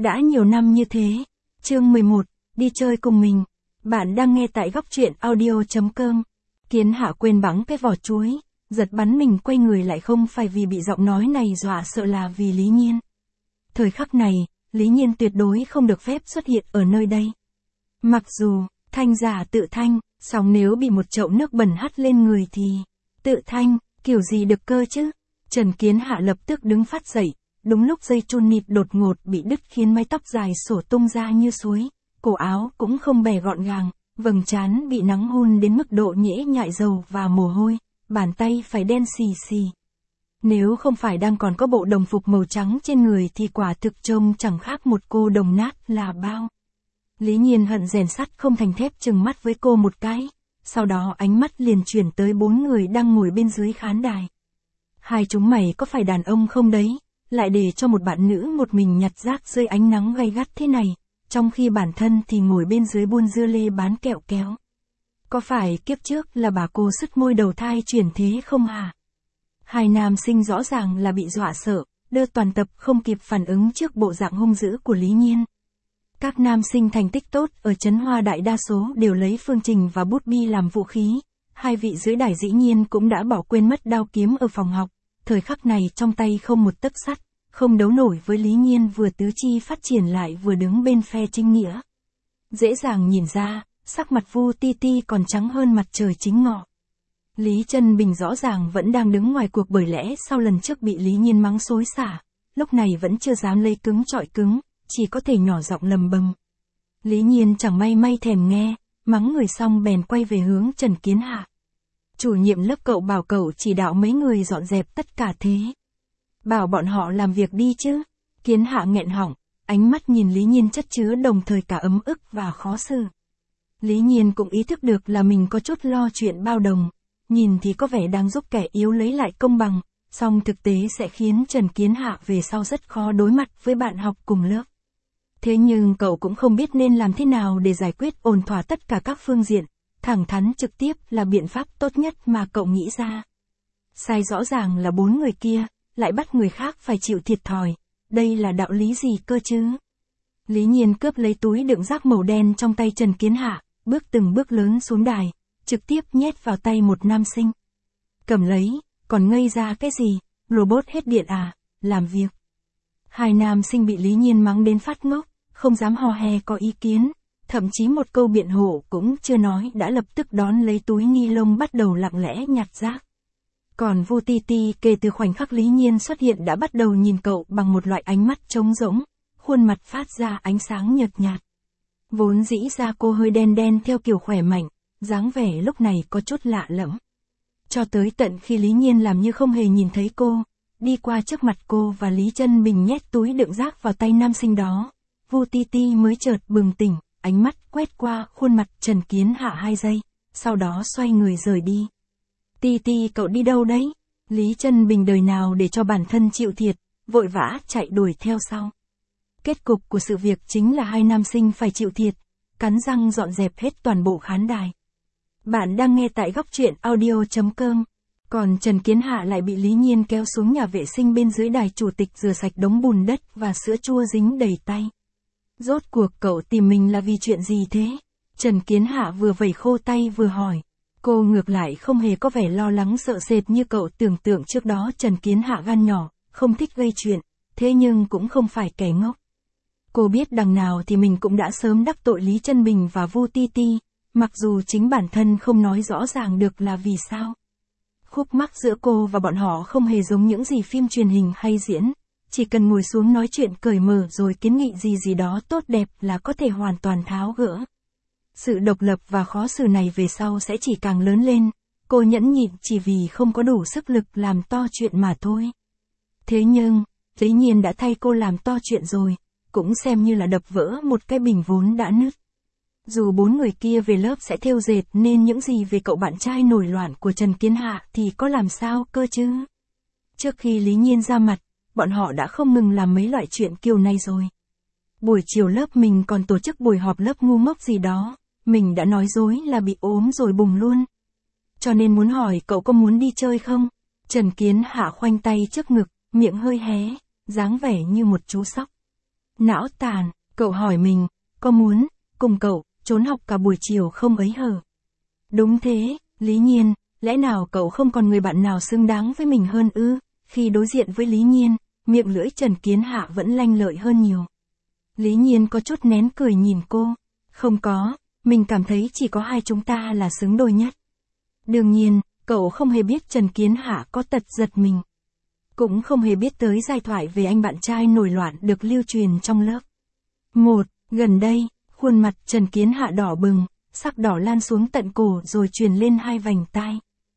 Đã nhiều năm như thế. Chương 11, đi chơi cùng mình. Bạn đang nghe tại góc truyện audio.com. Kiến Hạ quên bẵng cái vỏ chuối, giật bắn mình quay người lại không phải vì bị giọng nói này dọa sợ là vì Lý Nhiên. Thời khắc này, Lý Nhiên tuyệt đối không được phép xuất hiện ở nơi đây. Mặc dù, thanh giả tự thanh, song nếu bị một chậu nước bẩn hắt lên người thì, tự thanh, kiểu gì được cơ chứ. Trần Kiến Hạ lập tức đứng phát dậy, đúng lúc dây chun nịt đột ngột bị đứt khiến mái tóc dài xổ tung ra như suối, cổ áo cũng không bè gọn gàng, vầng trán bị nắng hun đến mức độ nhễ nhại dầu và mồ hôi, bàn tay phải đen xì xì. Nếu không phải đang còn có bộ đồng phục màu trắng trên người thì quả thực trông chẳng khác một cô đồng nát là bao. Lý Nhiên hận rèn sắt không thành thép trừng mắt với cô một cái, sau đó ánh mắt liền chuyển tới 4 người đang ngồi bên dưới khán đài. Hai chúng mày có phải đàn ông không đấy, lại để cho một bạn nữ một mình nhặt rác dưới ánh nắng gay gắt thế này, trong khi bản thân thì ngồi bên dưới buôn dưa lê bán kẹo kéo. Có phải kiếp trước là bà cô sứt môi đầu thai chuyển thế không hả? Hai nam sinh rõ ràng là bị dọa sợ, đưa toàn tập không kịp phản ứng trước bộ dạng hung dữ của Lý Nhiên. Các nam sinh thành tích tốt ở Trấn Hoa đại đa số đều lấy phương trình và bút bi làm vũ khí. Hai vị dưới đài dĩ nhiên cũng đã bỏ quên mất đao kiếm ở phòng học. Thời khắc này trong tay không một tấc sắt, không đấu nổi với Lý Nhiên vừa tứ chi phát triển lại vừa đứng bên phe chính nghĩa. Dễ dàng nhìn ra, sắc mặt Vu Ti Ti còn trắng hơn mặt trời chính ngọ. Lý Trân Bình rõ ràng vẫn đang đứng ngoài cuộc bởi lẽ sau lần trước bị Lý Nhiên mắng xối xả, lúc này vẫn chưa dám lấy cứng trọi cứng, chỉ có thể nhỏ giọng lầm bầm. Lý Nhiên chẳng may thèm nghe, mắng người xong bèn quay về hướng Trần Kiến Hạ. Chủ nhiệm lớp cậu bảo cậu chỉ đạo mấy người dọn dẹp tất cả thế. Bảo bọn họ làm việc đi chứ. Kiến Hạ nghẹn họng, ánh mắt nhìn Lý Nhiên chất chứa đồng thời cả ấm ức và khó xử. Lý Nhiên cũng ý thức được là mình có chút lo chuyện bao đồng, nhìn thì có vẻ đang giúp kẻ yếu lấy lại công bằng, song thực tế sẽ khiến Trần Kiến Hạ về sau rất khó đối mặt với bạn học cùng lớp. Thế nhưng cậu cũng không biết nên làm thế nào để giải quyết ổn thỏa tất cả các phương diện, thẳng thắn trực tiếp là biện pháp tốt nhất mà cậu nghĩ ra. Sai rõ ràng là 4 người kia, lại bắt người khác phải chịu thiệt thòi, đây là đạo lý gì cơ chứ? Lý Nhiên cướp lấy túi đựng rác màu đen trong tay Trần Kiến Hạ, bước từng bước lớn xuống đài, trực tiếp nhét vào tay một nam sinh. Cầm lấy, còn ngây ra cái gì, robot hết điện à, làm việc. Hai nam sinh bị Lý Nhiên mắng đến phát ngốc, không dám hò hè có ý kiến, thậm chí một câu biện hộ cũng chưa nói đã lập tức đón lấy túi ni lông bắt đầu lặng lẽ nhặt rác. Còn Vu Ti Ti kể từ khoảnh khắc Lý Nhiên xuất hiện đã bắt đầu nhìn cậu bằng một loại ánh mắt trống rỗng, khuôn mặt phát ra ánh sáng nhợt nhạt. Vốn dĩ ra cô hơi đen theo kiểu khỏe mạnh, dáng vẻ lúc này có chút lạ lẫm. Cho tới tận khi Lý Nhiên làm như không hề nhìn thấy cô, đi qua trước mặt cô và Lý Trân Bình nhét túi đựng rác vào tay nam sinh đó, Vu Ti Ti mới chợt bừng tỉnh, ánh mắt quét qua khuôn mặt Trần Kiến Hạ 2 giây, sau đó xoay người rời đi. Ti Ti cậu đi đâu đấy? Lý Trân Bình đời nào để cho bản thân chịu thiệt, vội vã chạy đuổi theo sau. Kết cục của sự việc chính là hai nam sinh phải chịu thiệt, cắn răng dọn dẹp hết toàn bộ khán đài. Bạn đang nghe tại góc truyện audio.com. Còn Trần Kiến Hạ lại bị Lý Nhiên kéo xuống nhà vệ sinh bên dưới đài chủ tịch rửa sạch đống bùn đất và sữa chua dính đầy tay. Rốt cuộc cậu tìm mình là vì chuyện gì thế? Trần Kiến Hạ vừa vẩy khô tay vừa hỏi. Cô ngược lại không hề có vẻ lo lắng sợ sệt như cậu tưởng tượng trước đó. Trần Kiến Hạ gan nhỏ, không thích gây chuyện, thế nhưng cũng không phải kẻ ngốc. Cô biết đằng nào thì mình cũng đã sớm đắc tội Lý Trân Bình và Vu Ti Ti, mặc dù chính bản thân không nói rõ ràng được là vì sao. Khúc mắc giữa cô và bọn họ không hề giống những gì phim truyền hình hay diễn, chỉ cần ngồi xuống nói chuyện cởi mở rồi kiến nghị gì đó tốt đẹp là có thể hoàn toàn tháo gỡ. Sự độc lập và khó xử này về sau sẽ chỉ càng lớn lên, cô nhẫn nhịn chỉ vì không có đủ sức lực làm to chuyện mà thôi. Thế nhưng, Lý Nhiên đã thay cô làm to chuyện rồi, cũng xem như là đập vỡ một cái bình vốn đã nứt. Dù 4 người kia về lớp sẽ thêu dệt nên những gì về cậu bạn trai nổi loạn của Trần Kiến Hạ thì có làm sao cơ chứ? Trước khi Lý Nhiên ra mặt, bọn họ đã không ngừng làm mấy loại chuyện kiểu này rồi. Buổi chiều lớp mình còn tổ chức buổi họp lớp ngu ngốc gì đó, mình đã nói dối là bị ốm rồi bùng luôn. Cho nên muốn hỏi cậu có muốn đi chơi không? Trần Kiến Hạ khoanh tay trước ngực, miệng hơi hé, dáng vẻ như một chú sóc. Não tàn, cậu hỏi mình, có muốn cùng cậu trốn học cả buổi chiều không ấy hờ? Đúng thế, Lý Nhiên, lẽ nào cậu không còn người bạn nào xứng đáng với mình hơn ư? Khi đối diện với Lý Nhiên, miệng lưỡi Trần Kiến Hạ vẫn lanh lợi hơn nhiều. Lý Nhiên có chút nén cười nhìn cô. Không có, mình cảm thấy chỉ có hai chúng ta là xứng đôi nhất. Đương nhiên, cậu không hề biết Trần Kiến Hạ có tật giật mình. Cũng không hề biết tới giai thoại về anh bạn trai nổi loạn được lưu truyền trong lớp. Gần đây, khuôn mặt Trần Kiến Hạ đỏ bừng, sắc đỏ lan xuống tận cổ rồi truyền lên hai vành tai.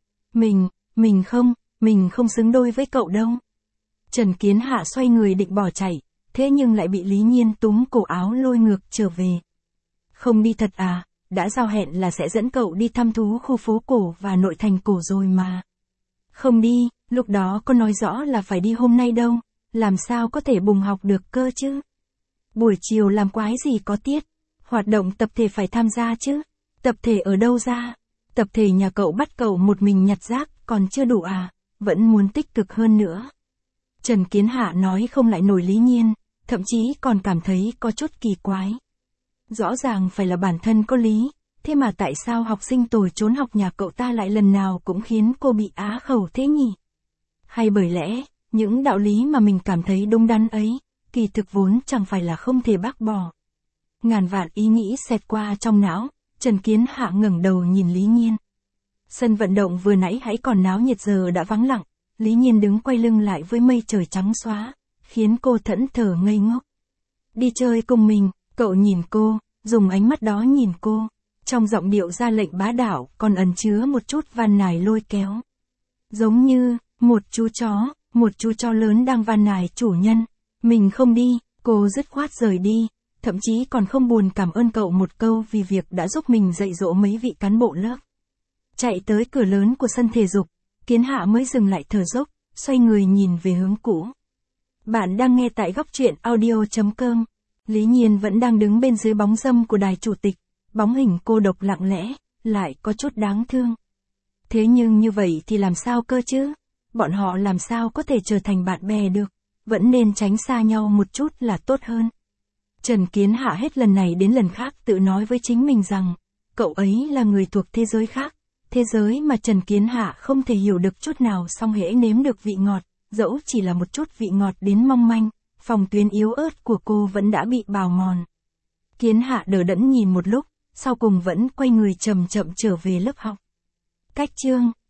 Mình không xứng đôi với cậu đâu. Trần Kiến Hạ xoay người định bỏ chạy, thế nhưng lại bị Lý Nhiên túm cổ áo lôi ngược trở về. Không đi thật à, đã giao hẹn là sẽ dẫn cậu đi thăm thú khu phố cổ và nội thành cổ rồi mà. Không đi, lúc đó có nói rõ là phải đi hôm nay đâu, làm sao có thể bùng học được cơ chứ. Buổi chiều làm quái gì có tiết, hoạt động tập thể phải tham gia chứ. Tập thể ở đâu ra? Tập thể nhà cậu bắt cậu một mình nhặt rác còn chưa đủ à, vẫn muốn tích cực hơn nữa. Trần Kiến Hạ nói không lại nổi Lý Nhiên, thậm chí còn cảm thấy có chút kỳ quái. Rõ ràng phải là bản thân có lý, thế mà tại sao học sinh tồi trốn học nhà cậu ta lại lần nào cũng khiến cô bị á khẩu thế nhỉ? Hay bởi lẽ, những đạo lý mà mình cảm thấy đúng đắn ấy, kỳ thực vốn chẳng phải là không thể bác bỏ. Ngàn vạn ý nghĩ xẹt qua trong não, Trần Kiến Hạ ngẩng đầu nhìn Lý Nhiên. Sân vận động vừa nãy hãy còn náo nhiệt giờ đã vắng lặng, Lý Nhiên đứng quay lưng lại với mây trời trắng xóa, khiến cô thẫn thờ ngây ngốc. Đi chơi cùng mình, cậu nhìn cô, dùng ánh mắt đó nhìn cô, trong giọng điệu ra lệnh bá đạo còn ẩn chứa một chút van nài lôi kéo. Giống như, một chú chó lớn đang van nài chủ nhân. Mình không đi, cô dứt khoát rời đi, thậm chí còn không buồn cảm ơn cậu một câu vì việc đã giúp mình dạy dỗ mấy vị cán bộ lớp. Chạy tới cửa lớn của sân thể dục, Kiến Hạ mới dừng lại thở dốc, xoay người nhìn về hướng cũ. Bạn đang nghe tại góc truyện audio.com. Lý Nhiên vẫn đang đứng bên dưới bóng râm của đài chủ tịch, bóng hình cô độc lặng lẽ, lại có chút đáng thương. Thế nhưng như vậy thì làm sao cơ chứ? Bọn họ làm sao có thể trở thành bạn bè được? Vẫn nên tránh xa nhau một chút là tốt hơn. Trần Kiến Hạ hết lần này đến lần khác tự nói với chính mình rằng, cậu ấy là người thuộc thế giới khác, thế giới mà Trần Kiến Hạ không thể hiểu được chút nào, song hễ nếm được vị ngọt, dẫu chỉ là một chút vị ngọt đến mong manh, phòng tuyến yếu ớt của cô vẫn đã bị bào mòn. Kiến Hạ đờ đẫn nhìn một lúc, sau cùng vẫn quay người chậm chậm trở về lớp học. Cách chương